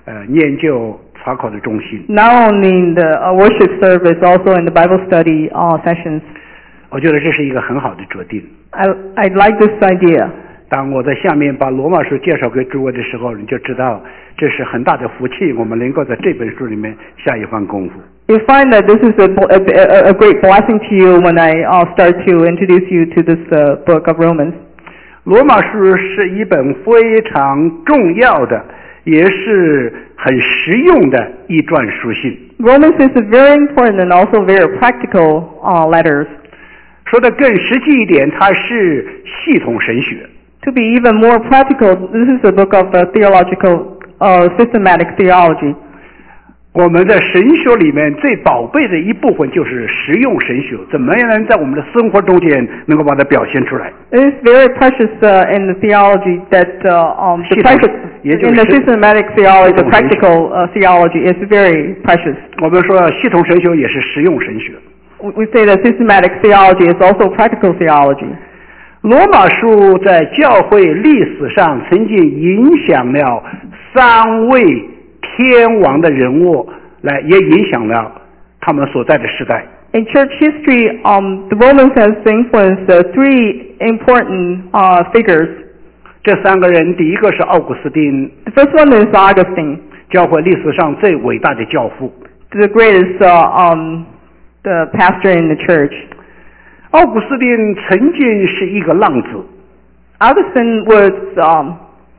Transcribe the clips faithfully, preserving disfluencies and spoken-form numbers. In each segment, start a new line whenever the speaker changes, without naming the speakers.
呃研究查考的中心。
Not only in the uh, worship service, also in the Bible study uh, sessions.
我觉得这是一个很好的决定。
I I like this idea.
当我在下面把罗马书介绍给诸位的时候，你就知道这是很大的福气，我们能够在这本书里面下一番功夫。
You find that this is a, a, a great blessing to you when I uh, start to introduce you to this uh, book of Romans.
罗马书是一本非常重要的，也是很实用的一段书信。
Romans is a very important and also very practical uh, letters.
说的更实际一点，它是系统神学。
To be even more practical, this is a book of uh, theological, uh, systematic theology.
我们在神学里面最宝贝的一部分就是实用神学，怎么样能在我们的生活中间能够把它表现出来
？It is very precious uh, in the theology that uh, um, the practice, in the systematic theology, the practical uh, theology is very precious.
我们说系统神学也是实用神学。
We say that systematic theology is also practical theology.
罗马书在教会历史上曾经影响了三位天王的人物，来也影响了他们所在的时代。
In church history, um, the Romans has influenced uh, three important uh, figures.
这三个人，第一个是奥古斯丁。
The first one is Augustine.
教会历史上最伟大的教父。
The greatest uh, um, the pastor in the church.
奥古斯丁曾经是一个浪子。
Augustine was um,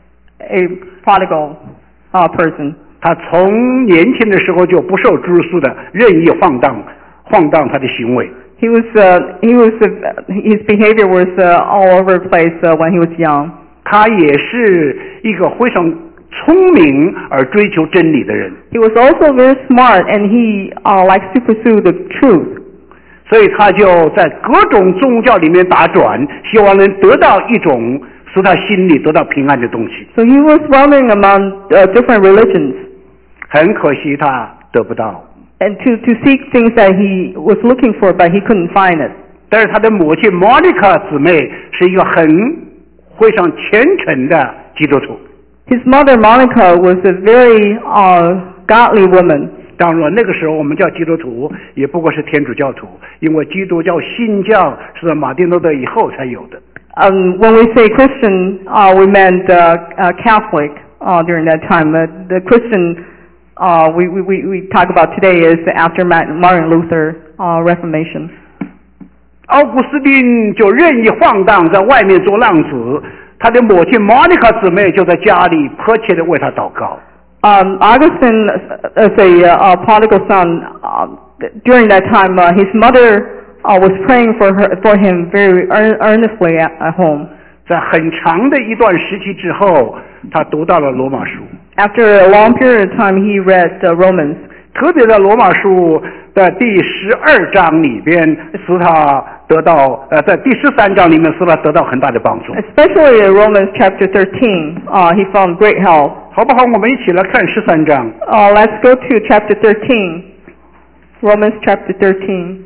a prodigal uh, person.
他从年轻的时候就不受约束的任意晃荡，晃荡他的行为。
He was, uh, he was, uh, his behavior was uh, all over the place uh, when he was young.
他也是一个非常聪明而追求真理的人。
He was also very smart, and he uh, likes to pursue the truth.
所以他就在各种宗教里面打转，希望能得到一种使他心里得到平安的东西。
So he was roaming among uh, different religions.
很可惜他得不到。
And to, to seek things that he was looking for, but he couldn't find it.
但是他的母亲 Monica 姊妹是一个很非常虔诚的基督徒。
His mother Monica was a very uh, godly woman.
当然那个时候我们叫基督徒也不过是天主教徒，因为基督教新教是在马丁路德以后才有的。
Um, when we say Christian, uh, we meant uh, uh, Catholic uh, during that time. Uh, the Christian uh, we, we, we talk about today is after Martin Luther uh, Reformation.
奥古斯丁就任意晃荡，在外面做浪子，他的母亲 Monica 姊妹就在家里迫切地为他祷告。
Um, Augustine, as a uh, prodigal son, uh, during that time, uh, his mother uh, was praying for her, for him very earnestly at, at home.
在很长的一段时期之后，他读到了罗马书。
After a long period of time, he read uh, Romans.
特别在罗马书的第十二章里边，使他得到呃，在第十三章里面使他得到很大的帮助。
Especially in Romans chapter thirteen, uh, he found great help.
好不好？我们一起来看十三章。
Uh, let's go to chapter thirteen. Romans chapter thirteen.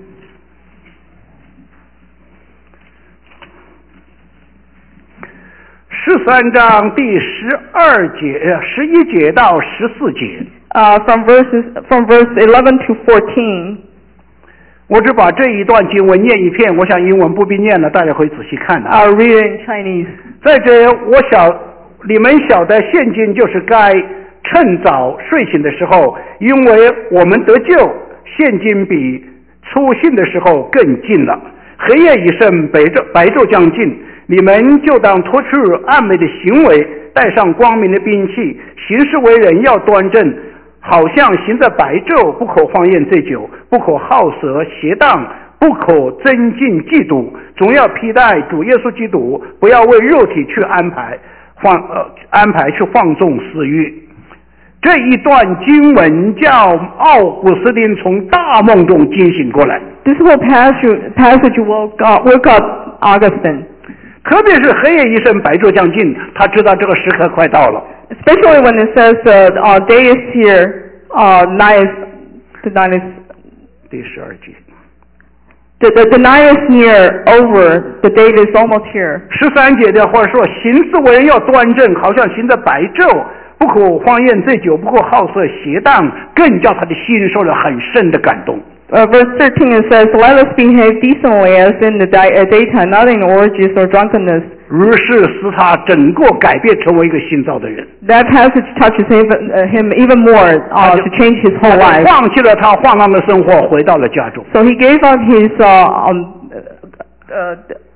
十三章第十二节、十一节到十四节。
Uh, from verses from verse eleven to fourteen.
我只把这一段经文念一遍，我想英文不必念了，大家会仔细看的。
I'll read it in Chinese.
在这，我晓你们晓得，现今就是该趁早睡醒的时候，因为我们得救，现今比初信的时候更近了。黑夜已深，白昼白昼将近，你们就当脱去暗昧的行为，带上光明的兵器，行事为人要端正。好像行在白昼，不可荒宴醉酒，不可好色邪荡，不可增进嫉妒，总要披戴主耶稣基督，不要为肉体去安排放呃安排去放纵私欲。这一段经文叫奥古斯丁从大梦中惊醒过来。
This whole passage passage woke up, woke up Augustine.
特别是黑夜已深，白昼将近，他知道这个时刻快到了。
Especially when it says uh, uh, day is here, uh, night is, the night is,
第十二节。
The, the, the night is near over, the day is almost here.
十三节的话说，行事为人要端正，好像行在白昼， 不可荒宴醉酒，不可好色邪荡，更叫他的心受了很深的感动。
Uh, verse thirteen it says, "Let us behave decently as in the day, uh, daytime, not in orgies or drunkenness."
于是使他整个改变成为一个新造的人。
That passage touches him, uh, him even more uh, to change his whole
他
life.
放弃了他荒唐的生活，回到了家中。
So he gave up his uh, um, uh,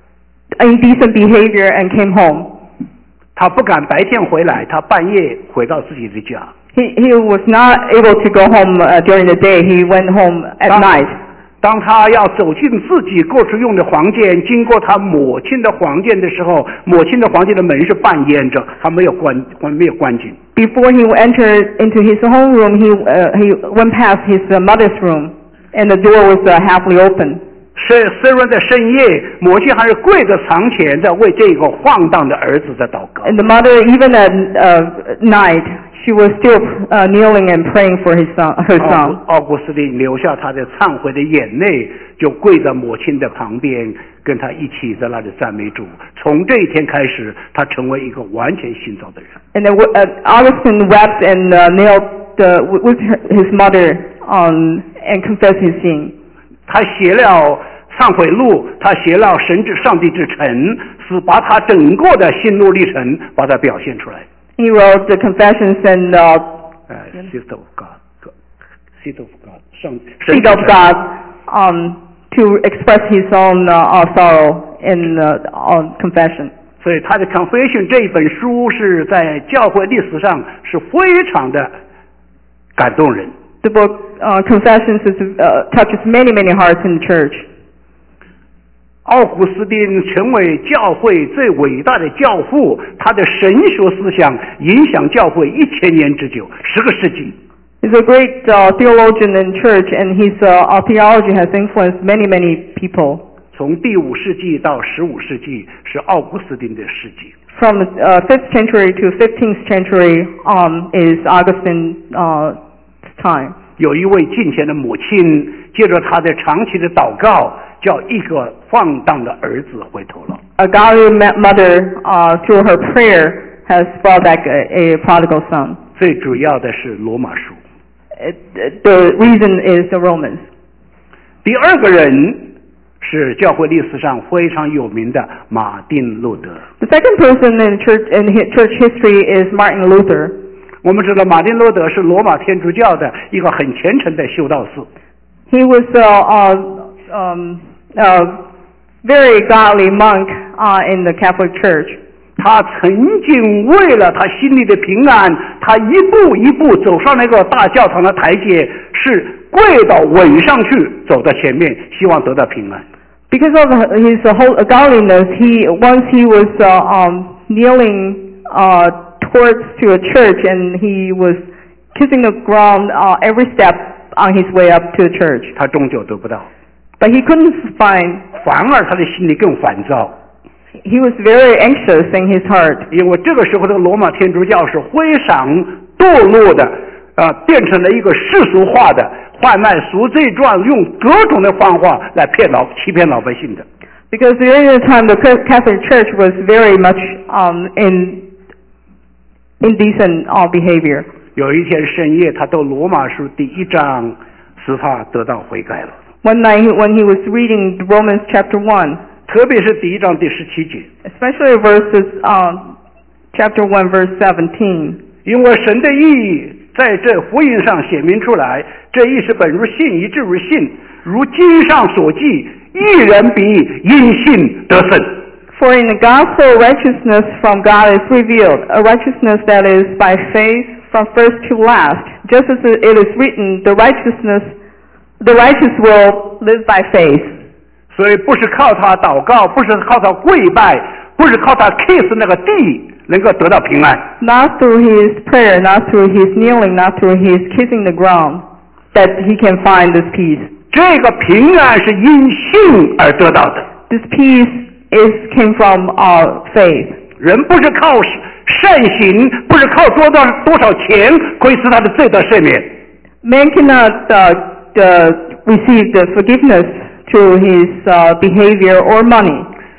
indecent behavior and came home.
他不敢白天回来，他半夜回到自己的家。
He, he was not able to go home uh, during the day. He went home at
当
night.
当他要走进自己过去用的房间，经过他母亲的房间的时候，母亲的房间的门是半掩着，他没有关没有关紧。
Before he entered into his own room, he uh, he went past his uh, mother's room, and the door was uh, halfly open.
虽虽然在深夜，母亲还是跪着床前，在为这个晃荡的儿子在祷告。
And the mother, even at uh, night, she was still uh, kneeling and praying for his son, her
奥
son.
奥古斯丁流下他的忏悔的眼泪，就跪在母亲的旁边，跟他一起在那里赞美主。从这一天开始，他成为一个完全新造的人。
And then, uh, Augustine wept and uh, knelt uh, with her, his mother um, and confessed his sin.
他写了忏悔录，他写了神之上帝之城，是把他整个的心路历程把它表现出来。
He wrote the confessions and uh,
呃 ，Seed of God，Seed of God， 上
seed of God um, to express his own uh, uh, sorrow in uh, on confession.
所以他的 Confession 这一本书是在教会历史上是非常的感动人。
The book uh, Confessions is, uh, touches many, many hearts in the church.
奥古斯丁成为教会最伟大的教父，他的神学思想影响教会一千年之久，十个世纪。
He's a great uh, theologian in church, and his uh, theology has influenced many, many people.
从第五世纪到十五世纪是奥古斯丁的世纪。
From the uh, fifth century to fifteenth century um, is Augustine's uh, time.
有一位敬虔的母亲，借着她的长期的祷告，叫一个放荡的儿子回头了。
A godly mother, uh, through her prayer, has brought back a, a prodigal son.
最主要的是罗马书。
It, the reason is the Romans.
第二个人是教会历史上非常有名的马丁路德。
The second person in church in church history is Martin Luther.
我们知道马丁路德是罗马天主教的一个很虔诚的修道士。
He was a, a, um, a very godly monk uh, in the Catholic Church.
他曾经为了他心里的平安，他一步一步走上那个大教堂的台阶，是跪倒吻上去，走到前面，希望得到平安。
Because of his whole godliness, he once he was uh, um, kneeling uh, towards to a church, and he was kissing the ground uh, every step on his way up to the church.
他终究得不到，
But he couldn't find.
反而他的心里更烦躁。
He was very anxious in his heart.
因为这个时候的罗马天主教是非常堕落的，呃，变成了一个世俗化的贩卖赎罪券，用各种的方法来骗老欺骗老百姓的。
Because during the time the Catholic Church was very much um, in indecent uh, behavior.
有一天深夜，他读罗马书第一章，使他得到悔改了。
One night when he was reading Romans chapter one,
特别是第一章第十七节，
especially verses um, chapter one verse seventeen.
因为神的意在这福音上显明出来，这意是本如信，以致如信，如经上所记，一人比因信得胜。
For in the gospel righteousness from God is revealed, a righteousness that is by faith from first to last. Just as it is written, the righteousness, the righteous will live by faith.
所以不是靠他祷告，不是靠他跪拜，不是靠他 kiss 那个地能够得到平安。
Not through his prayer, not through his kneeling, not through his kissing the ground, that he can find this peace.
这个平安是因信而得到的。
This peace is came from our faith.
人不是靠善行，不是靠多多多少钱可以使他的罪得赦免。
Man cannot uh, uh, receive the forgiveness through his uh, behavior or money.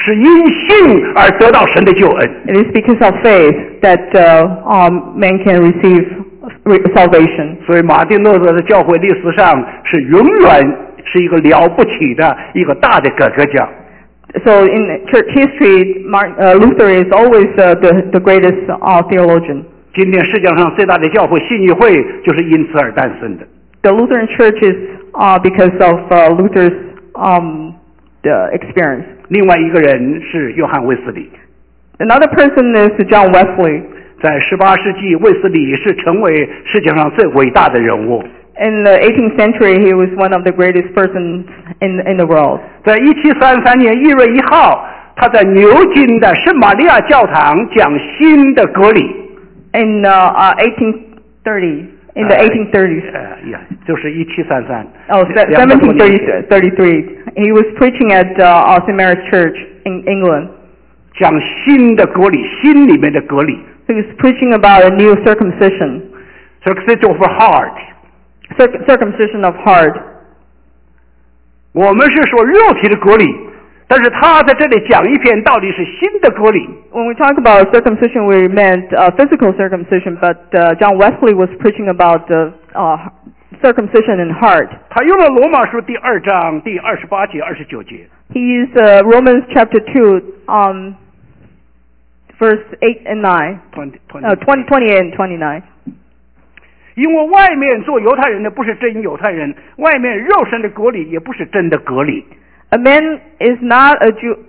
是因信而得到神的救恩。
It is because of faith that uh, um, man can receive salvation.
所以马丁路德的教会历史上是永远是一个了不起的一个大的改革家。
So in church history, Martin, uh, Luther is always uh, the, the greatest uh, theologian.
今天世界上最大的教会信义会就是因此而诞生的。
The Lutheran Church is uh, because of uh, Luther's um, the experience.
另外一个人是约翰卫斯理。
Another person is John Wesley.
在十八世纪，卫斯理是成为世界上最伟大的人物。
In the eighteenth century, he was one of the greatest persons in in the world.
在一七三三年一月一号，他在牛津的圣玛利亚教堂讲新的格理。
In uh, uh, eighteen thirty, in the eighteen thirties.
呃呀，就是一七三三。
Oh, seventeen thirty-three. He was preaching at uh, Saint Mary's Church in England.
讲新的格理，心里面的格理。
He was preaching about a new circumcision.
Circumcision of heart.
Circumcision of heart.
我们是说肉体的割礼，但是他在这里讲一篇到底是新的割礼。
When we talk about circumcision, we meant uh, physical circumcision, but uh, John Wesley was preaching about the uh, circumcision in heart.
他用了罗马书第二章第二十八节、二十九节。
He used uh, Romans chapter two, um, verse eight and nine.
twenty, twenty,
uh, twenty, twenty-eight and twenty-nine.
因为外面做犹太人的不是真犹太人，外面肉身的割礼也不是真的割礼。
A man is not a Jew.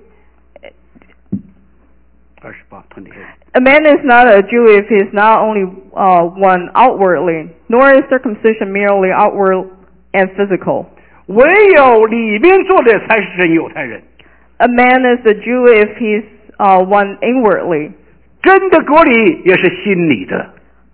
二十八 twenty-eight.
A man is not a Jew if he is not only uh, one outwardly, nor is circumcision merely outward and physical.
唯有里面做的才是真犹太人。
A man is a Jew if he's uh, one inwardly.
真的割礼也是心里的。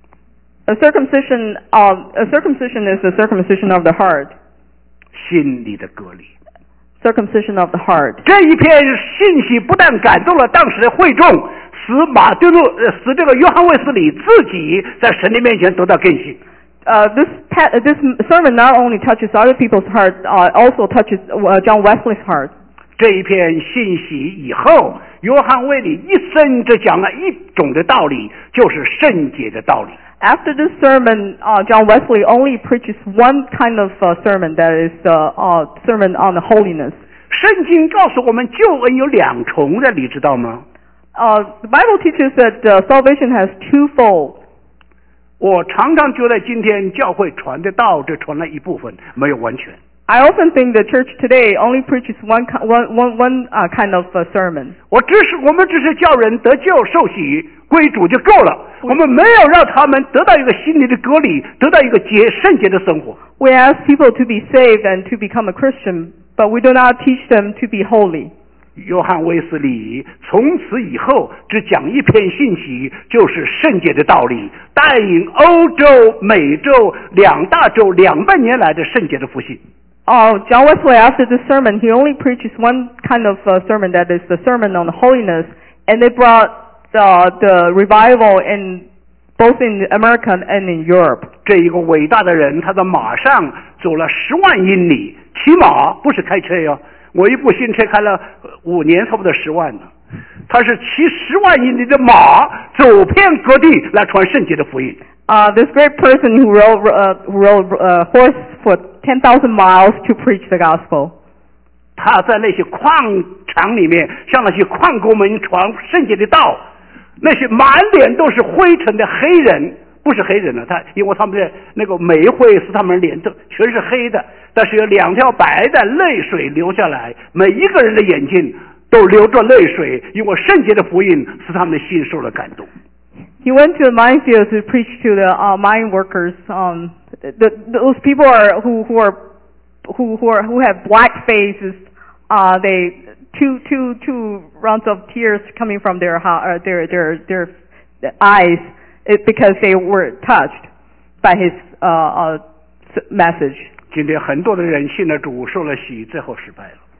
A circumcision, uh, a circumcision is the circumcision of the heart.
心里的割礼。
Circumcision of the heart.
这一篇信息不但感动了当时的会众，使马丁路，使这个约翰卫斯理自己在神的面前得到更新。
Uh, this this sermon not only touches other people's heart, uh, also touches uh, John Wesley's heart.
这一篇信息以后，约翰卫斯理一生只讲了一种的道理，就是圣洁的道理。
After this sermon, uh, John Wesley only preaches one kind of uh, sermon, that is the uh, sermon on the holiness.
圣经告诉我们救恩有两重的，你知道吗？
Uh, the Bible teaches that uh, salvation has twofold.
我常常觉得今天教会传的道只传了一部分，没有完全。
I often think the church today only preaches one one one one uh, kind of uh, sermon.
我只是我们只是叫人得救受洗归主就够了，我们没有让他们得到一个心灵的割礼，得到一个洁圣洁的生活。
We ask people to be saved and to become a Christian, but we do not teach them to be holy.
约翰卫斯理从此以后只讲一篇信息，就是圣洁的道理，带领欧洲、美洲两大洲两百年来的圣洁的复兴。
Uh, John Wesley, after this sermon, he only preaches one kind of uh, sermon, that is the sermon on holiness, and they brought uh, the revival in both in America and in Europe.
这一个伟大的人，他在马上走了十万英里，骑马不是开车哟。我一部新车开了五年，差不多十万呢。他是骑十万英里的马，走遍各地来传圣洁的福音。
Uh, this great person who rode, uh, who rode uh, horse for ten thousand miles to preach the gospel.
他在那些矿场里面，向那些矿工们传圣洁的道，那些满脸都是灰尘的黑人，不是黑人了，他因为他们的那个煤灰使他们脸都全是黑的，但是有两条白的泪水流下来，每一个人的眼睛都流着泪水，因为圣洁的福音使他们的心受了感动。
He went to the minefields to preach to the uh, mine workers. Um, the, those people are who who are who who are who have black faces. Uh, they two two two rounds of tears coming from their uh, their their their eyes it, because they were touched by his uh, uh, message.
今天很多的人信了主，受了洗，最后失败了。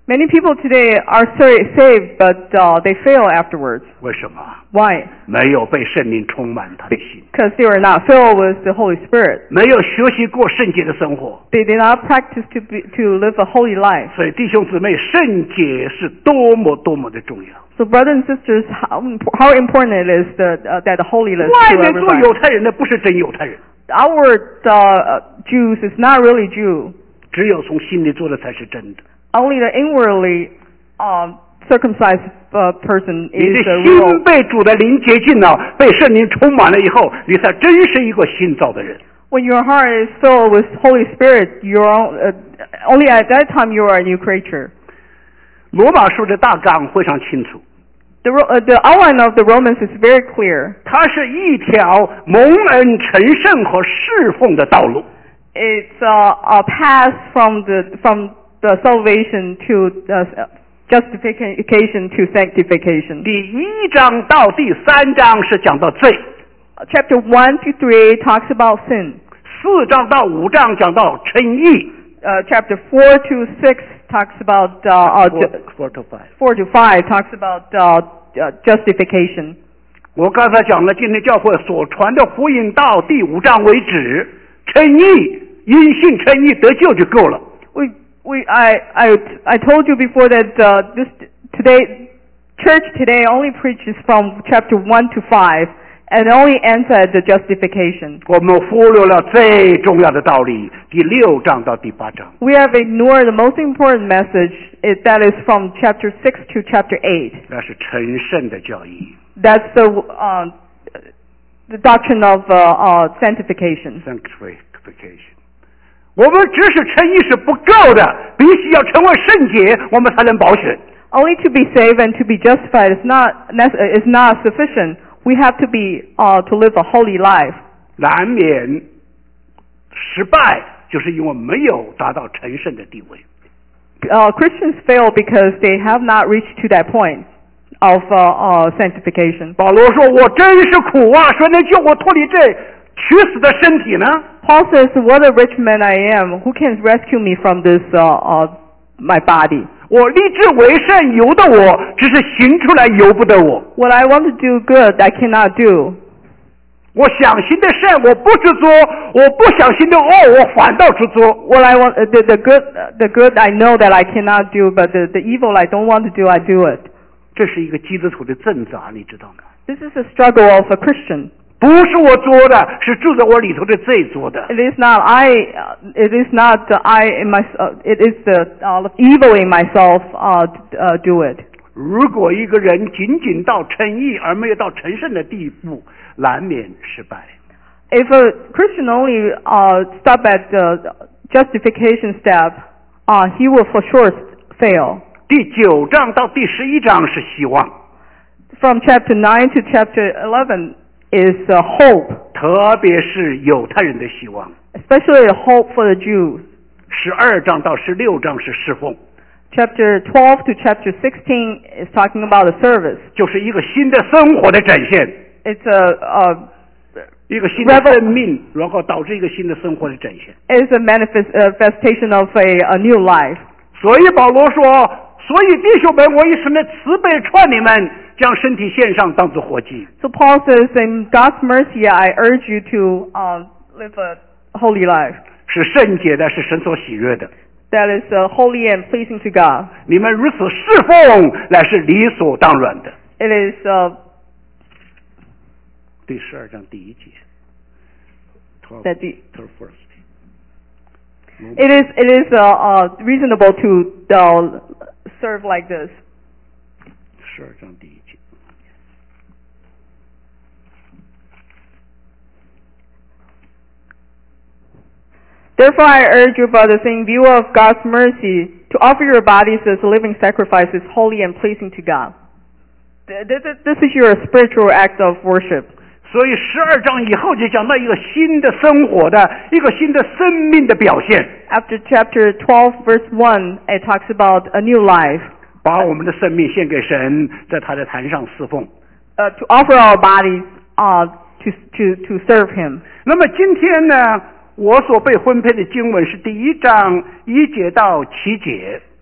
Many people today are saved, but uh, they fail afterwards.
为什么？
Why?
没有被圣灵充满他的心，
Because they were not filled with the Holy Spirit.
没有学习过圣洁的生活。
They did not practice to be, to live a holy life.
所以弟兄姊妹，圣洁是多么多么的重要。
So, brothers and sisters, how, how important it is that, uh, that the holiness
外
to
面做
everybody.
犹太人的不是真犹太人，
Outward uh, Jews is not really Jew.
只有从心里做的才是真的。
Only the inwardly um, circumcised uh, person
你
is
的
the
心
real.
被主的灵洁净了，被圣灵充满了以后，你才真是一个新造的人。
When your heart is filled with Holy Spirit, you're uh, only at that time you are a new creature.
罗马书的大纲非常清楚，
The, uh, the outline of the Romans is very clear.
它是一条蒙恩成圣和侍奉的道路。
It's uh, a path from the from the salvation to uh, justification to sanctification.
第一章到第三章是讲到罪，
Uh, Chapter one to three talks about sin.
四章到五章讲到称义。
Uh, chapter four to six talks about uh, uh, ju-
Four to five。
four to five talks about uh, uh, justification.
我刚才讲了，今天教会所传的福音到第五章为止，称义，因信称义得救就够了。
We we I I I told you before that uh, this today church today only preaches from chapter one to five and only ends at the justification.
我们忽略了最重要的道理，第六章到第八章。
We have ignored the most important message it, that is from chapter six to chapter eight.
那是成圣的教义
That's the uh, the doctrine of uh, uh, sanctification.
（sanctification）。我们只是称义是不够的，必须要成为圣洁，我们才能保险。
Only to be saved and to be justified is not nece- is not sufficient. We have to be uh, to live a holy life.
难免失败，就是因为没有达到成圣的地位。
Uh, Christians fail because they have not reached to that point of uh, uh, sanctification.
保罗说：“我真是苦啊，谁能救我脱离这屈死的身体呢？”
Paul says, "What a rich man I am! Who can rescue me from this uh, uh, my body?
我立志为善，由得我，只是行出来由不得我。
What I want to do good, I cannot do.
我想行的善，我不知做；我不想行的恶，我反倒知做。
What I want, uh, the, the good, uh, the good I know that I cannot do, but the, the evil I don't want to do, I do it."
这是一个基督徒的挣扎，你知道吗？
This is the struggle of a Christian.
不是我做的，是住在我里头的罪做的。
It is not I. Uh, it is not uh, I in my. Uh, it is the uh, evil in myself. Uh, uh, do it.
如果一个人仅仅到称义而没有到成圣的地步，难免失败。
If a Christian only uh, stop at the justification step, uh, he will for sure fail.
第九章到第十一章是希望，
From chapter nine to chapter eleven is uh, hope,
特别是犹太人的希望。
especially the hope for the Jews.
十二章到十六章是侍奉，
Chapter twelve to chapter sixteen is talking about the service.
就是一个新的生活的展现，
It's a, a
一个新的生命，然后导致一个新的生活的展现。
is a manifest, uh, manifestation of a, a new life.
所以保罗说：“所以弟兄们，我以神的慈悲劝你们，将身体献上，当作活祭。
So Paul says, "In God's mercy, I urge you to uh, live a holy life
是圣洁的，是神所喜悦的。
that is uh, holy and pleasing to God.
你们如此侍奉，乃是理所当然的。”
It is uh,
第十二章第一节
that the,
twelve first。
it is it is uh, uh, reasonable to uh, serve like this.
十二章第一节。
Therefore, I urge you, brothers, in view of God's mercy, to offer your bodies as living sacrifices, holy and pleasing to God. Th- th- th- This is your spiritual act of worship.
所以十二章以后就讲到一个新的生活的一个新的生命的表现，
After chapter twelve, verse one, it talks about a new life,
把我们的生命献给神，在他的坛上侍奉。
uh, to offer our bodies uh, to, to, to serve Him.
那么今天呢，我所被分配的经文是第一章一节到七节。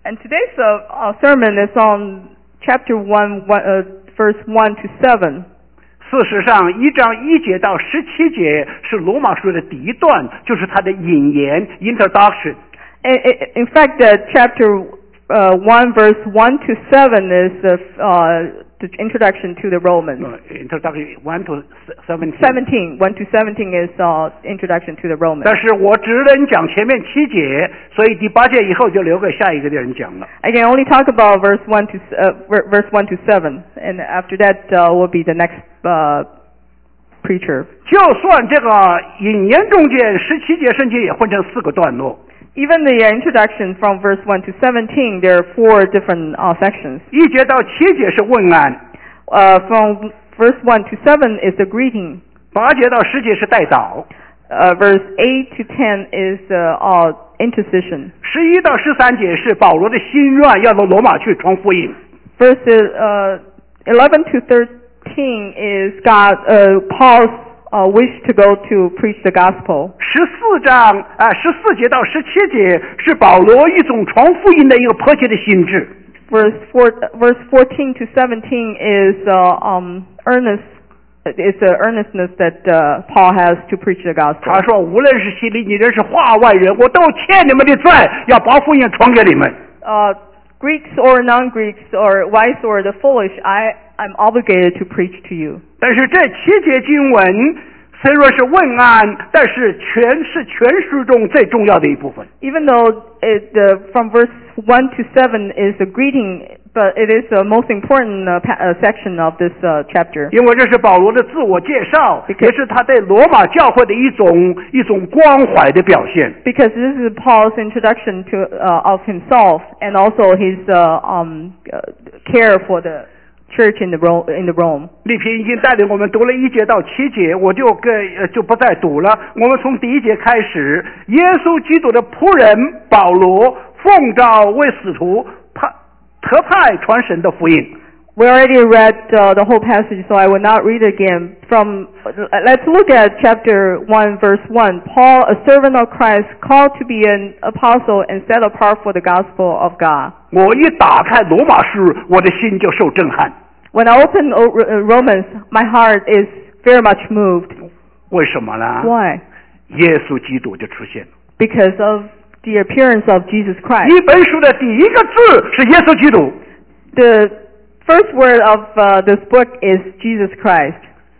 And today's uh, uh, sermon is on chapter one, one uh, verse one to seven.
事实上，一章一节到十七节是罗马书的第一段，就是它的引言 （introduction）。
In, in fact, uh, chapter uh, one, verse one to seven is the, uh, the introduction to the Romans.
No, introduction one to seventeen.
Seventeen, one to seventeen is uh, introduction to the Romans.
但是我只能讲前面七节，所以第八节以后就留给下一个的人讲了。
I can only talk about verse one to uh, verse one to seven, and after that uh, will be the next uh, preacher.
就算这个引言中间十七节圣经也分成四个段落。
Even the introduction from verse one to seventeen, there are four different uh, sections.
一节到七节是问案。
Uh, from verse one to seven is the greeting.
八节到十节是代祷。
Uh, verse eight to ten is uh, uh, intercession.
十一到十三节是保罗的心愿，要到罗马去传福音。
Verses uh, eleven to thirteen is God, uh, Paul's uh, wish to go to preach the gospel.
十四章啊，十四节到十七节是保罗一种传福音的一个迫切的心志。
Verse four, verse fourteen to seventeen is uh, um, earnest. It's the earnestness that uh, Paul has to preach the gospel.
他说，无论是希利尼人是化外人，我都欠你们的债，要把福音传给你们。
Uh, Greeks or non-Greeks or wise or the foolish, I I'm obligated to preach to you.
但是这七节经文虽说是问案，但是全是全书中最重要的一部分。
Even though it, uh, from verse one to seven is a greeting, but it is the most important uh, pa- uh, section of this uh, chapter.
因为这是保罗的自我介绍，也是他对罗马教会的一种一种关怀的表现。
Because this is Paul's introduction to uh, of himself and also his uh, um, uh, care for the church in the Rome, in the Rome.
丽萍已经带领我们读了一节到七节，我就跟呃就不再读了。我们从第一节开始，耶稣基督的仆人保罗奉召为使徒，派特派传神的福音。
We already read uh, the whole passage, so I will not read it again. From let's look at chapter one, verse one. Paul, a servant of Christ, called to be an apostle and set apart for the gospel of God.
我一打开罗马书，我的心就受震撼。
When I open Romans, my heart is very much moved.
为什么呢？
Why?
耶稣基督就出现了。
Because of the appearance of Jesus Christ.
一本书的第一个字是耶稣基督。
The first word of uh, this book is Jesus Christ.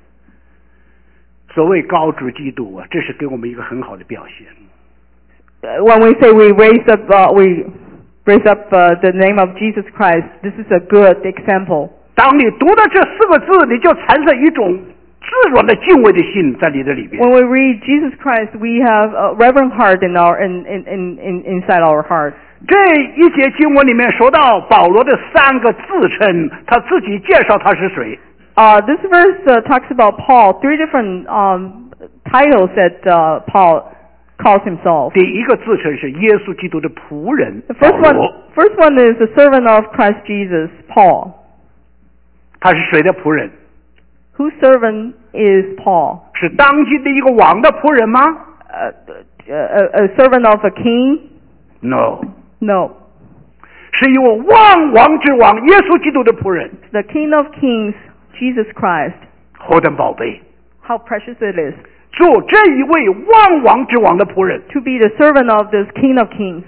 所谓高举基督啊，这是给我们一个很好的表现。
When we say we raise up, uh, we raise up uh, the name of Jesus Christ, this is a good example.
当你读到这四个字，你就产生一种自然的敬畏的心在你的里边。
When we read Jesus Christ, we have a reverent heart in our in in in, in inside our heart.
这一节经文里面说到保罗的三个自称，他自己介绍他是谁。
Uh, this verse uh, talks about Paul, three different um, titles that uh, Paul calls himself.
第一个自称是耶稣基督的仆人
The
保
first one,
罗，
first one is the servant of Christ Jesus, Paul.
他是谁的仆人？
Whose servant is Paul?
是当今的一个王的仆人吗
Uh, a, a servant of a king?
？No，
No.
是一位万王之王耶稣基督的仆人。
The King of Kings, Jesus Christ.
何等宝贝！
How precious it is
做这一位万王之王的仆人，
to be the servant of this King of Kings.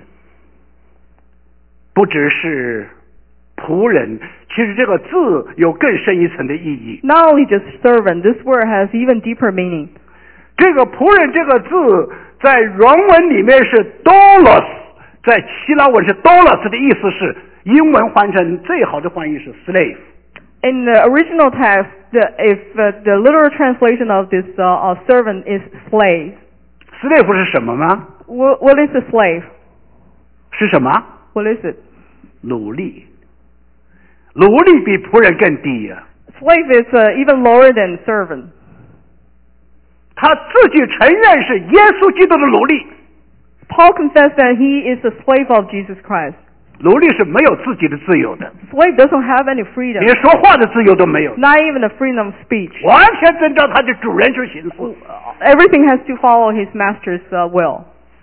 不只是仆人，其实这个字有更深一层的意义。
Not only just servant, this word has even deeper meaning.
这个仆人这个字在原文里面是 doulos， 在希腊文是 doulos 的意思是，英文换成最好的翻译是 slave。
In the original text, the, if uh, the literal translation of this uh, uh, servant is slave.
slave 是什么吗？
What, what is a slave?
是什么？
What is it?
奴隶。奴隶比仆人更低呀、啊。
Slave is uh, even lower than servant.
他自己承认是耶稣基督的奴隶。
Paul confessed that he is a slave of Jesus Christ.
奴隶是没有自己的自由的，
Slave doesn't have any freedom.
连说话的自由都没有，
Not even the freedom of speech.
完全遵照他的主人去行事。
Everything has to follow his master's uh, will.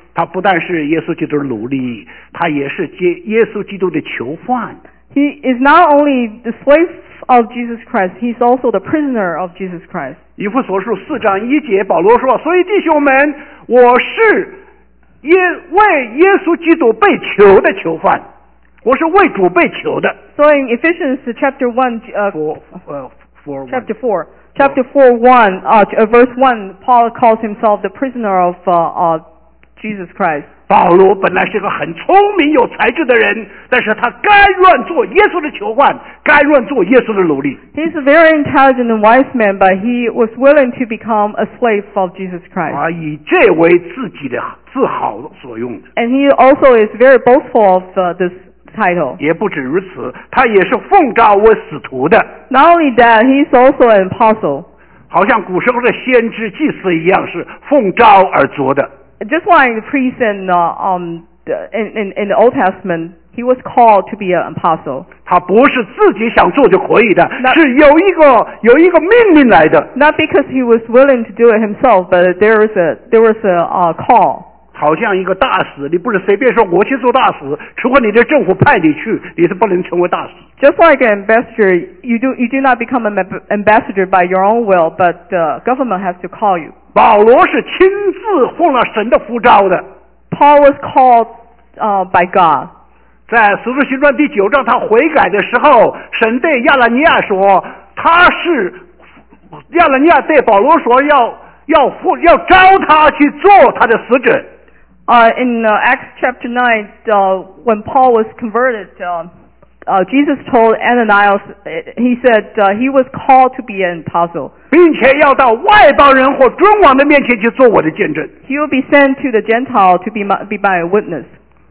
他不但是耶稣基督的奴隶，他也是接耶稣基督的囚犯。
He is not only the slave of Jesus Christ, he's also the prisoner of Jesus Christ.
以弗所书四章一节，保罗说：“所以弟兄们，我是耶为耶稣基督被囚的囚犯，我是为主被囚的。”
So in Ephesians chapter one, uh,
For, uh, for
chapter four, chapter four, one, uh, verse one, Paul calls himself the prisoner of uh, uh, Jesus Christ.
保罗本来是个很聪明有才智的人，但是他甘愿做耶稣的囚犯，甘愿做耶稣的奴隶。
He's a very intelligent and wise man, but he was willing to become a slave of Jesus Christ.
啊，以这为自己的自豪所用的。
And he also is very boastful of uh, this title.
也不止如此，他也是奉召为使徒的，
Not only that, he's also an apostle.
好像古时候的先知祭司一样，是奉召而做的。
Just like the priest in, uh, um, the, in, in, in the Old Testament, he was called to be an apostle.
他不是自己想做就可以的，
那
是有一个有一个命令来的。
Not because he was willing to do it himself, but there was a, there was a uh, call.
好像一个大使，你不是随便说我去做大使，除非你的政府派你去，你是不能成为大使。
Just like an ambassador, you do, you do not become an ambassador by your own will, but the government has to call you.
保罗是亲自奉了神的呼召的。
Paul was called uh, by God.
在使徒行传第九章，他悔改的时候，神对亚拿尼亚说，他是亚拿尼亚对保罗说要要要招他去做他的使者。
Uh, in uh, Acts chapter nine, uh, when Paul was converted, uh, uh, Jesus told Ananias, he said uh, he was called to be an apostle.
并且要到外邦人或君王的面前去做我的见证。
He will be sent to the Gentile to be my, be my witness.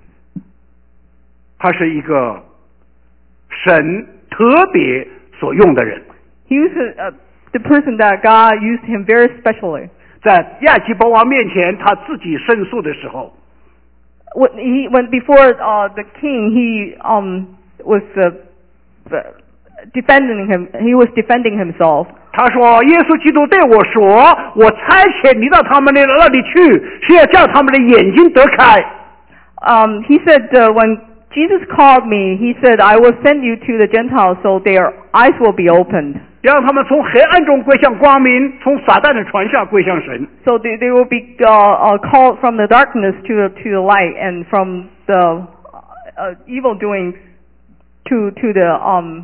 他是一个神特别所用的人。
He was uh, the person that God used him very specially.
在亚基伯王面前，他自己申诉的时候，
When he when before uh, the king, he um, was uh, defending him. He was defending himself.
他说：“耶稣基督对我说，我差遣你到他们那那里去，是要叫他们的眼睛得开。”
Um, he said uh, when Jesus called me, he said, "I will send you to the Gentiles, so their eyes will be opened."
让他们从黑暗中归向光明，从撒旦的传下归向神。
So they, they will be uh, uh, called from the darkness to the, to the light, and from the uh, evil doings to to the um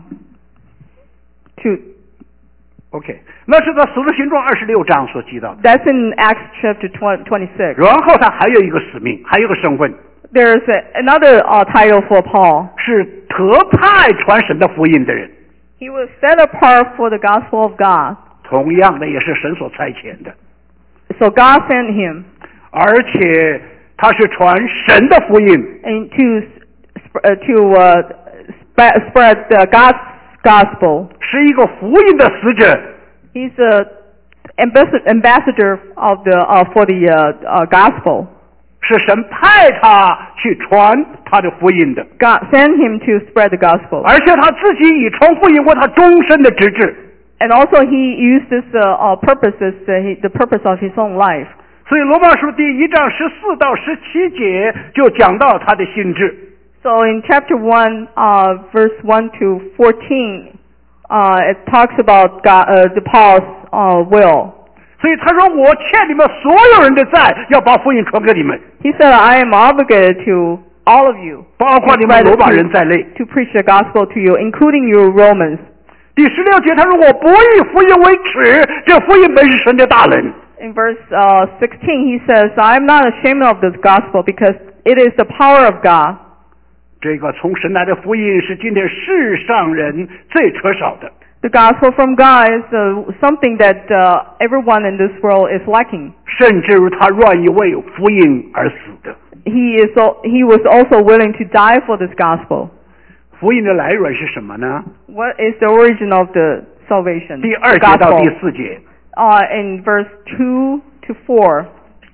to.
OK， 那是在使徒行传二十六章所记到的。
That's in Acts chapter twenty-six.
然后他还有一个使命，还有一个身份，
There's a, another uh, title for Paul.
是特派传神的福音的人。
He was set apart for the gospel of God.
同样的，也是神所差遣的，
So God sent him
而且他是传神的福音，
and to sp- uh, to uh, spread, spread the God's gospel.
是一个福音的使者。
He's a ambassador, ambassador of the uh, for the uh, uh, gospel.
是神派他去传他的福音的，
God sent him to spread the gospel.
而且他自己以传福音为他终身的职志。
And also he used this uh, uh, purpose as uh, he, the purpose of his own life.
所以罗马书第一章十四到十七节就讲到他的性质。
So in chapter one, uh, verse one to fourteen, uh, it talks about God, uh, the Paul's uh, will.
所以他说：“我欠你们所有人的债，要把福音传给你们，
He said, "I am obligated to all of you
包括你们罗马人在内。
to preach the gospel to you, including you Romans." ”
第十六节他说：“我不以福音为耻，这福音本是神的大能。”
In verse uh, sixteen, he says, "I am not ashamed of this gospel because it is the power of God."
这个从神来的福音是今天世上人最缺少的。
The gospel from God is uh, something that uh, everyone in this world is lacking.
甚至他愿意为福音而死的。
He is al- he was also willing to die for this gospel.
福音的来源是什么呢？
What is the origin of the salvation?
第二
The
节到
gospel.
第四节，
Uh, in verse two to four.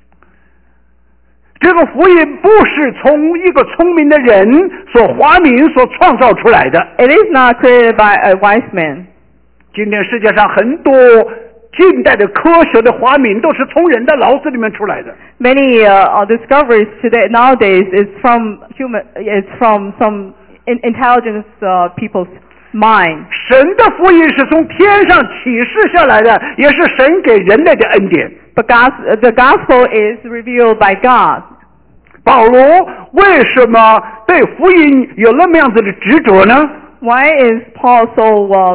这个福音不是从一个聪明的人所发明、所创造出来的。
It is not created by a wise man.
今天世界上很多近代的科学的发明都是从人的脑子里面出来的。
Many uh, discoveries today nowadays is from human. It's from some in, intelligence uh, people's mind.
神的福音是从天上启示下来的，也是神给人类的恩典。
But God's, the gospel is revealed by God.
保罗为什么对福音有那么样子的执着呢？
Why is Paul so uh,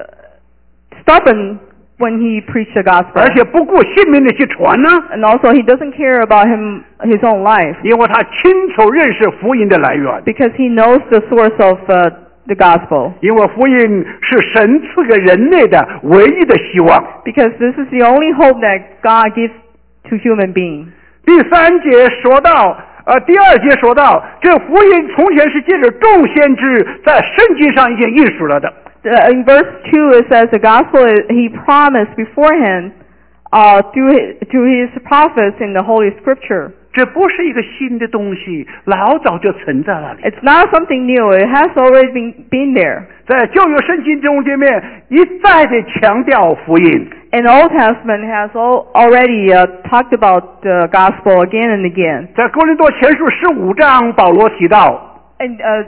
stubborn when he preached the gospel?
而且不顾性命的去传呢？
And also he doesn't care about him his own life
因为他清楚认识福音的来源，
because he knows the source of uh, the gospel.
因为福音是神赐给人类的唯一的希望。
Because this is the only hope that God gives to human beings.
第三节说到，呃，第二节说到，这福音从前是借着众先知在圣经上已经应许了的。
Uh, in verse two it says the gospel is, he promised beforehand uh, through, his, through his prophets in the Holy Scripture.
这不是一个新的东西，老早就存在那里。
It's not something new. It has already been, been there.
在旧约圣经中间面一再的强调福音。
And the Old Testament has all, already uh, talked about the gospel again and again.
在哥林多前书十五章，保罗提到，
In uh,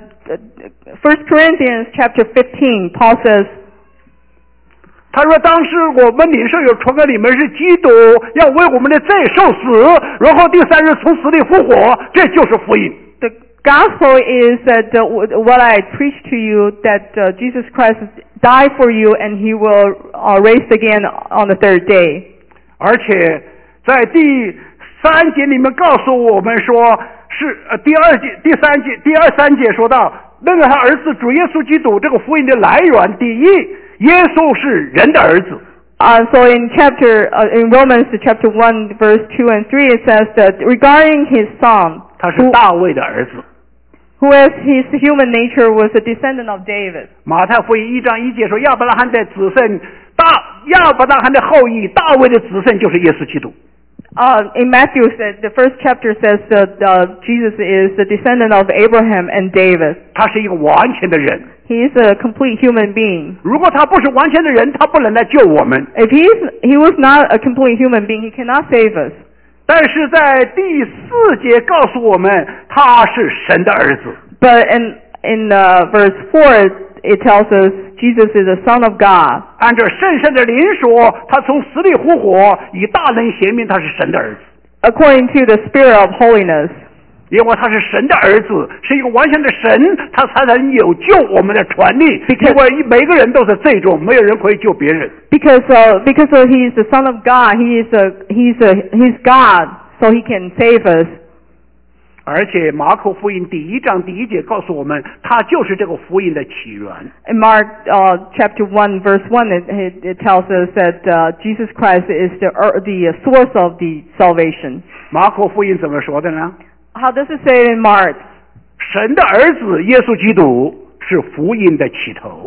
First Corinthians chapter fifteen, Paul says,
他说当时我们领受有传给你们是基督要为我们的罪受死，然后第三日从死里复活，这就是福音。
the gospel is that uh, what I preach to you, that uh, Jesus Christ died for you and he will uh, raise again on the third day.
而且在第三节里面告诉我们说，是呃第二节、第三节、第二三节说到，那个他儿子主耶稣基督这个福音的来源，第一，耶稣是人的儿子。
Uh, so in chapter uh, in Romans chapter one verse two and three it says that regarding his son,
他是大卫的儿子。
who as his human nature was a descendant of David.
马太福音一章一节说，亚伯拉罕的子孙大亚伯拉罕的后裔，大卫的子孙就是耶稣基督。
Uh, in Matthew, said, the first chapter says that uh, Jesus is the descendant of Abraham and David.
他是一个完全的人。
He is a complete human being.
如果他不是完全的人，他不能来救我们。
If he is, he was not a complete human being, he cannot save us.
但是在第四节告诉我们，他是神的儿子。
But in in uh, verse four, it tells us Jesus is the Son of God.
按照圣圣的灵说，他从死里复活，以大能显明他是神的儿子。
According to the Spirit of holiness.
因为他是神的儿子，是一个完全的神，他才能有救我们的权利。因为每个人都是罪中，没有人可以救别人。
Because uh, because uh, he is the Son of God, he is a he's a he's God, so he can save us.
而且马可福音第一章第一节告诉我们，他就是这个福音的起源。
In Mark uh, chapter one verse one, it, it, it tells us that uh, Jesus Christ is the uh, the source of the salvation.
马可福音怎么说的呢？
How does it say in Mark?
神的儿子耶稣基督是福音的起头。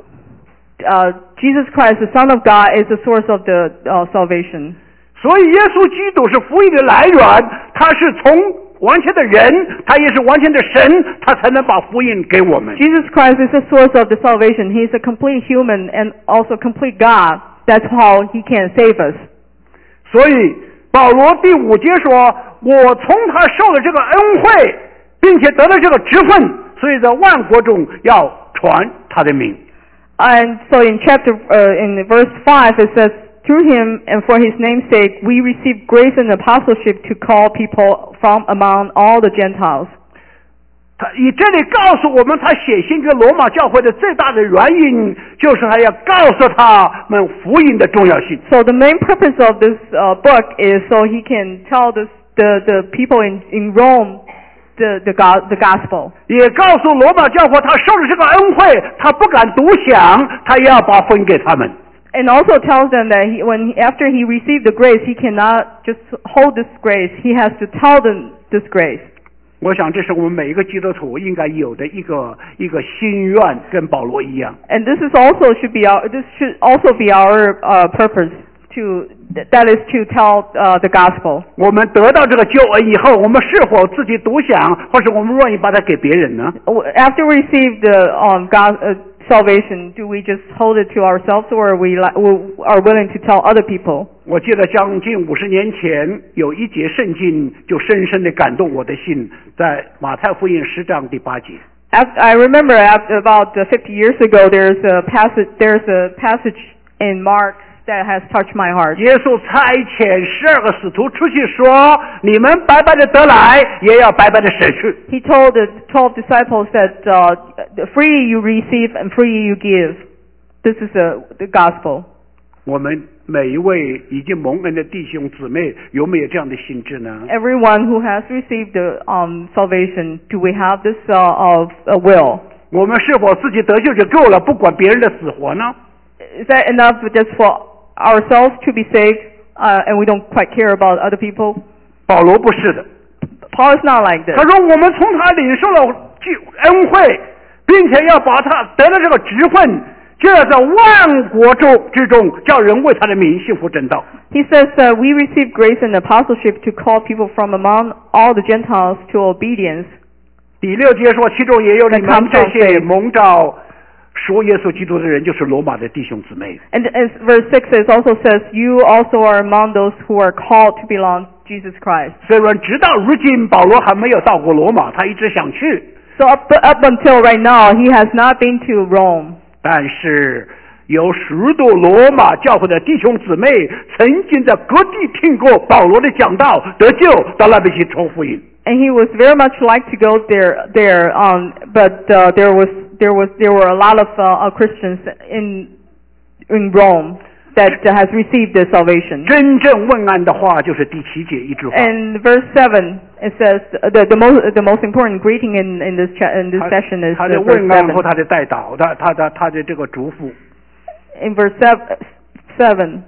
Uh, Jesus Christ, the Son of God, is the source of the uh, salvation.
所以耶稣基督是福音的来源，他是从完全的人，他也是完全的神，他才能把福音给我们。
Jesus Christ is the source of the salvation. He is a complete human and also complete God. That's how he can save us.
所以保罗第五节说，我从他受了这个恩惠，并且得了这个职分，所以在万国中要传他的名。
And so in chapter uh, in verse five it says, through him and for his name's sake we receive grace and apostleship to call people from among all the Gentiles.
他以这里告诉我们，他写信给罗马教会的最大的原因，就是还要告诉他们福音的重要性。
So the main purpose of this uh, book is so he can tell this, the the people in in Rome the the God, the gospel.
也告诉罗马教会，他受了这个恩惠，他不敢独享，他也要把分给他们。
And also tells them that he, when he, after he received the grace, he cannot just hold this grace. He has to tell them this grace.
我想这是我们每一个基督徒应该有的一个一个心愿，跟保罗一样。
And this is also should be our this should also be our uh, purpose to that is to tell uh, the gospel.
我们得到这个救恩以后，我们是否自己独享，或者我们愿意把它给别人呢？
After we receive the um, God uh, salvation, do we just hold it to ourselves, or are we li- are willing to tell other people?
我记得将近五十年前有一节圣经就深深地感动我的心，在马太福音十章第八节。
I remember about fifty years ago, there's a passage, there's a passage in Mark that has touched my heart.
耶稣差遣十二个使徒出去说：“你们白白的得来，也要白白的舍去。”
He told the twelve disciples that uh, free you receive and free you give. This is a, the gospel.
我们每一位已经蒙恩的弟兄姊妹，有没有这样的心智呢？
Everyone who has received the um, salvation, do we have this uh, of uh, will?
我们是否自己得救就够了，不管别人的死活呢？
Is that enough just for ourselves to be saved, uh, and we don't quite care about other people?
保罗不是的，
Paul is not like this.
他说我们从他领受了恩惠，并且要把他得了这个职分，就要在万国中之中叫人为他的名信服真道。
He says that we receive grace and apostleship to call people from among all the Gentiles to obedience.
第六节说，其中也有你们这些蒙召属耶稣基督的人，就是罗马的弟兄姊妹。
And as verse six is also says, you also are among those who are called to belong to Jesus Christ.
虽然直到如今保罗还没有到过罗马，他一直想去。
So up, up until right now, he has not been to Rome.
但是有许多罗马教会的弟兄姊妹曾经在各地听过保罗的讲道，得救，到那边去传福音。
And he was very much like to go there, there, um, but uh, there was, there was, there were a lot of uh, Christians in in Rome that has received the salvation.
真正问安的话就是第七节一句话。
And verse seven, it says the the most the most important greeting in in this cha- in this session is
他的
uh,
问
verse
安和
seven.
他的代祷，他他的他的这个嘱咐。
In verse sev- seven,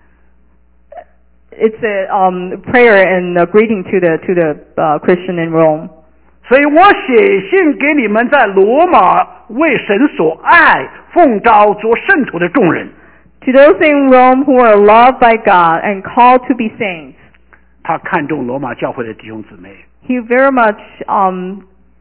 it's a um, prayer and a greeting to the to the uh, Christian in Rome.
所以我写信给你们在罗马为神所爱、奉召做圣徒的众人。
To those in Rome who are loved by God and called to be saints.
他看重罗马教会的弟兄姊妹。
He very much um,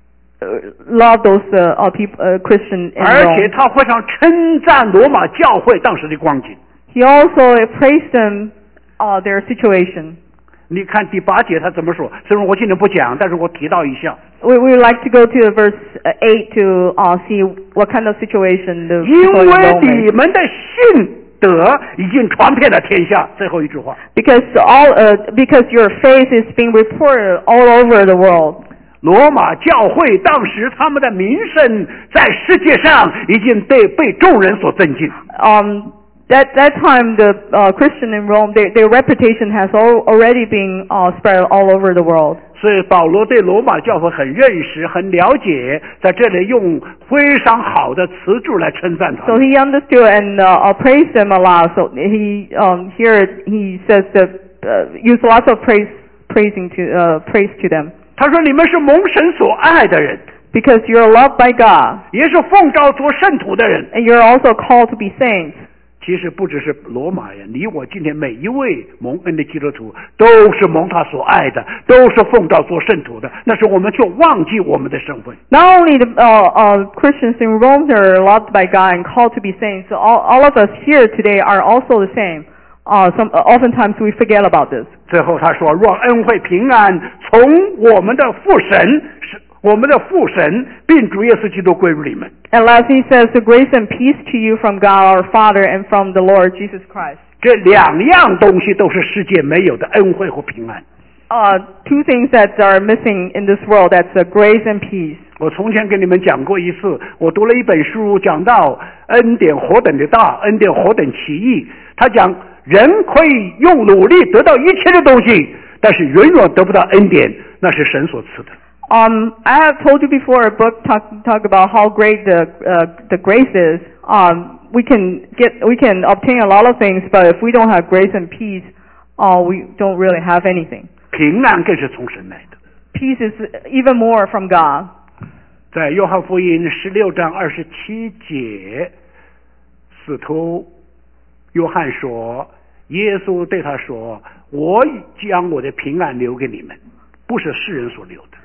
loved those uh, uh, people, uh, Christian in
而且
Rome.
他非常称赞罗马教会当时的光景。
He also praised them, uh, their situation.
你看第八节他怎么说？虽然我今天不讲，但是我提到一下。
We we would like to go to verse eight to uh, see what kind of situation the
因
people in
为
Rome
你
is.
们的信德已经传遍了天下。最后一句话。
Because all uh, because your faith is being reported all over the world.
罗马教会当时他们的名声在世界上已经被被众人所尊敬。
Um, that that time, the uh, Christian in Rome, their their reputation has al- already been uh, spread all over the world.
所以保罗对罗马教会很认识、很了解，在这里用非常好的词句来称赞他
So
们。
he understood and uh, uh, praised them a lot. So he um, here he says that uh, use lots of praise praising to uh, praise to them
他说：“你们是蒙神所爱的人，
because you're loved by God
也是奉召做圣徒的人。
and you're also called to be saints.
其实不只是罗马人，你我今天每一位蒙恩的基督徒都是蒙他所爱的，都是奉召做圣徒的。但是我们却忘记我们的身份。
Not only the uh, uh, Christians in Rome are loved by God and called to be saints, so all, all of us here today are also the same. Uh, some, uh, oftentimes we forget about this.
最后他说：若恩惠平安从我们的父神，是我们的父神，并主耶稣基督归入你们。
And last he says, the grace and peace to you from God our Father and from the Lord Jesus Christ.
这两样东西都是世界没有的恩惠和平安。
Uh, two things that are missing in this world, that's uh, grace and peace.
我从前跟你们讲过一次，我读了一本书，讲到恩典何等的大，恩典何等奇异。他讲人可以用努力得到一切的东西，但是永远得不到恩典，那是神所赐的。
Um, I have told you before a book talk talk about how great the uh, the grace is. Um, we can get we can obtain a lot of things, but if we don't have grace and peace, uh, we don't really have anything.
平安更是从神来的。
Peace is even more from God.
在约翰福音十六章二十七节，使徒约翰说，耶稣对他说：“我将我的平安留给你们，不是世人所留的。”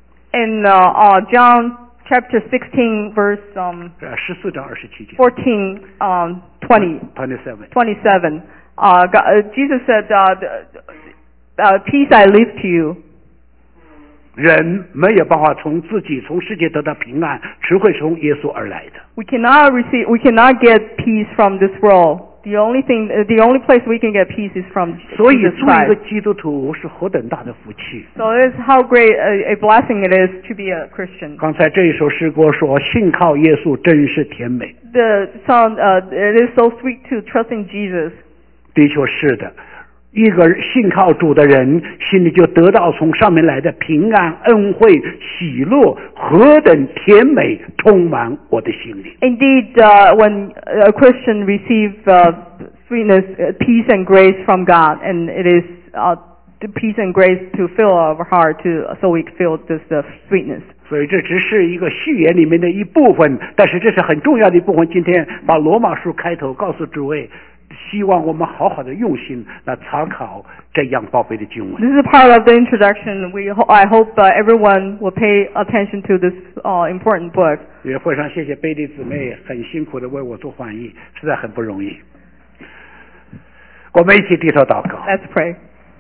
In uh, uh, John chapter sixteen, verse um,
十四章二十七节
fourteen, um, twenty,
twenty seven
twenty-seven, Uh, God, uh, Jesus said, uh, uh, "Peace I leave to you."
人没有办法从自己从世界得到平安，只会从耶稣而来的。
We cannot receive, we cannot get peace from this world. The only thing, uh, the only place we can get peace is from
所以
Jesus
做一个
Christ.
基督徒是何等大的福气。
So it's how great a, a blessing it is to be a Christian.
刚才这一首诗歌说：“信靠耶稣真是甜美。
The song, uh, it is so sweet to trust in Jesus. ”
的确是的，一个信靠主的人，心里就得到从上面来的平安、恩惠、喜乐，何等甜美，充满我的心里。
Indeed, uh, when a Christian receives uh, sweetness, uh, peace and grace from God, and it is uh, the peace and grace to fill our heart, to so we feel this uh, sweetness.
所以这只是一个序言里面的一部分，但是这是很重要的一部分。今天把罗马书开头告诉诸位，希望我们好好的用心来查考这样宝贝的经文。
This is part of the introduction. We ho- I hope uh, everyone will pay attention to this uh, important book.
也会上谢谢贝利姊妹很辛苦的为我做翻译，实在很不容易。我们一起低头祷告。
Let's pray.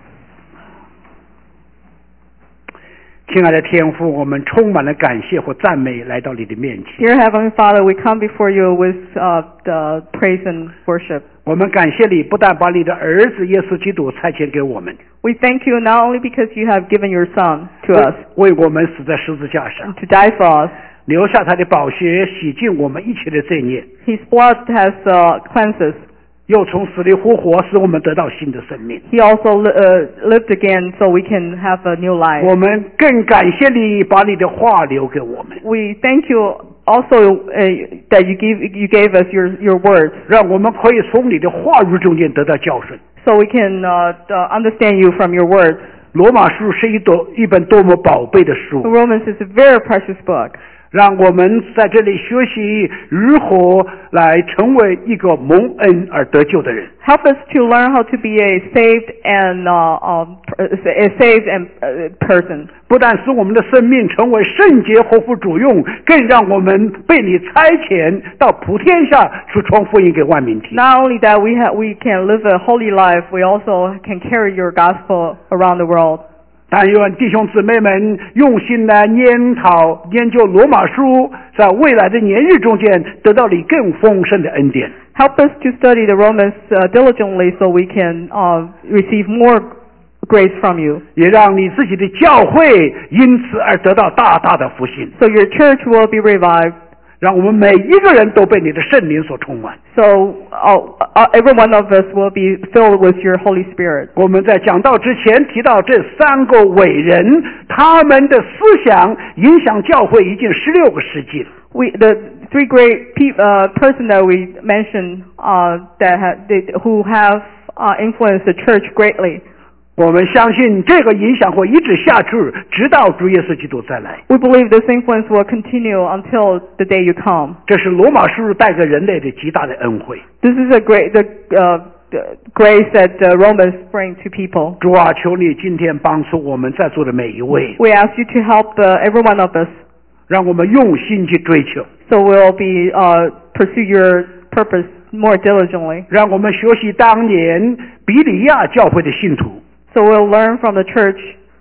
亲爱的天父，我们充满了感谢和赞美来到你的面前。
Dear Heavenly Father, we come before you with uh, the praise and worship.
我们感谢你，不但把你的儿子耶稣基督差遣给我们，
We thank you not only because you have given your Son to us
为我们死在十字架上，
to die for us.
留下他的宝血洗净我们一切的罪孽，
His blood has uh, cleansed us.
又从死里复活，使我们得到新的生命。
He also li- uh, lived again so we can have a new life.
我们更感谢你，把你的话留给我们，
We thank you also uh, that you give you gave us your your words
让我们可以从你的话语中间得到教训。
so we can uh, uh, understand you from your words.
罗马书是一多一本多么宝贝的书，
Romans is a very precious book.
让我们在这里学习如何来成为一个蒙恩而得救的人。
Help us to learn how to be a saved and uh, um, a saved and uh, person.
不但使我们的生命成为圣洁合乎主用，更让我们被你差遣到普天下去传福音给万民听。
Not only that we ha- we can live a holy life, we also can carry your gospel around the world.
但愿弟兄姊妹们用心来研讨研究罗马书，在未来的年日中间得到你更丰盛的恩典。
Help us to study the Romans uh, diligently so we can uh, receive more grace from you.
也让你自己的教会因此而得到大大的复兴，
So your church will be revived.
让我们每一个人都被你的圣灵所充满。
So uh, uh, every one of us will be filled with your Holy Spirit.
我们在讲道之前提到这三个伟人，他们的思想影响教会已经十六个世纪了。
We the three great pe- uh, person that we mentioned uh, that ha- they, who have uh, influenced the church greatly.
我们相信这个影响会一直下去，直到主耶稣基督再来。
We believe this influence will continue until the day you come.
这是罗马书带给人类的极大的恩惠。
This is a great the, uh, the grace that the Romans bring to people.
主啊，求你今天帮助我们在座的每一位，
We ask you to help uh, every one of us,
让我们用心去追求，
so we'll be uh, pursue your purpose more diligently.
让我们学习当年比利亚教会的信徒。
So we'll learn from the church,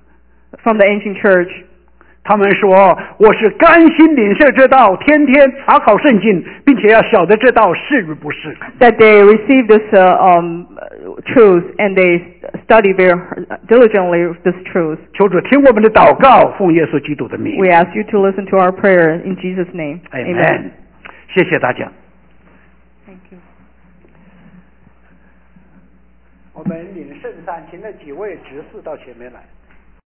from the ancient church.
他们说：“我是甘心领受这道，天天查考圣经，并且要晓得这道是与不是。”
That they receive this uh, um, truth and they study very diligently this truth.
求主听我们的祷告，奉耶稣基督的名。
We ask you to listen to our prayer in Jesus' name.
Amen. 谢谢大家。
Thank you.
我们领圣餐，请那几位执事到前面来。